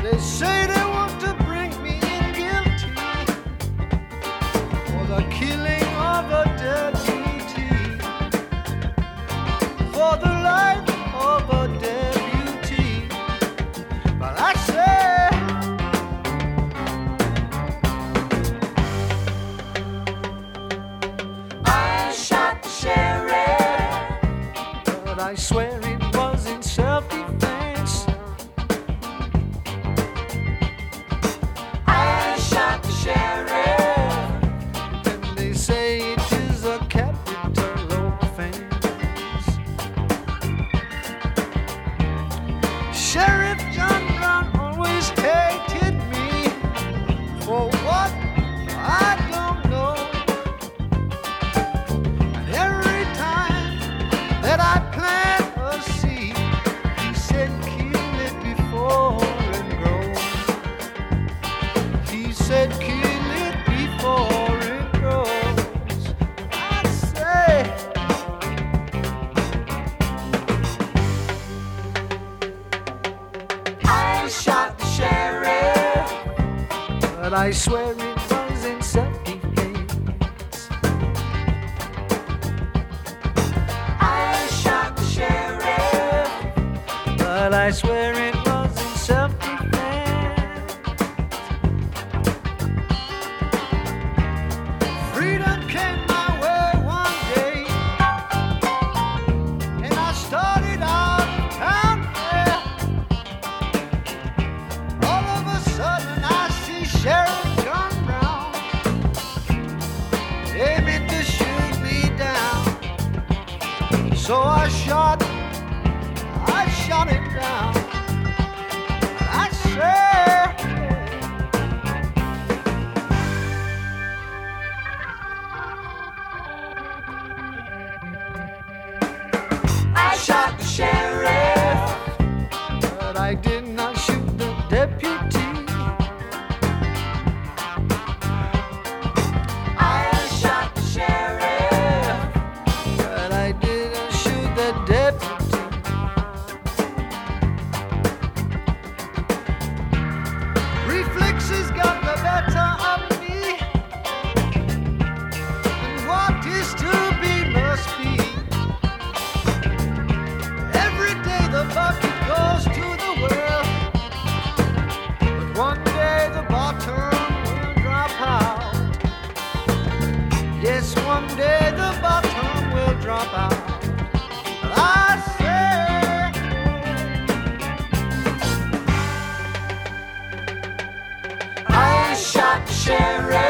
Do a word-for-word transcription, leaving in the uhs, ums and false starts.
They say they want to bring me in guilty for the killing of a deputy, for the life of a deputy. But I say, I shot the sheriff, but I swear it was in self-defense. I shot the sheriff, And they say it is a capital offense. Sheriff John Brown always hated me for what I don't know. And every time that I plant a seed, he said kill it before it grows. He said kill it before it grows. I say, I shot the sheriff, but I swear it was in self-defense. I shot the sheriff, But I swear it was in self-defense. Freedom came my way one day, and I started out town fair. All of a sudden I see Sheriff John Brown aiming to shoot me down. So I shot, I shot him down. I said, I shot the sheriff, but I did not shoot the deputy. I shot the sheriff, But I didn't shoot the deputy. Reflexes got the better of me, and what is to be must be. Every day the bucket goes to the well, but one day the bottom will drop out. Yes, one day the bottom will drop out. But I say, I shot the sheriff.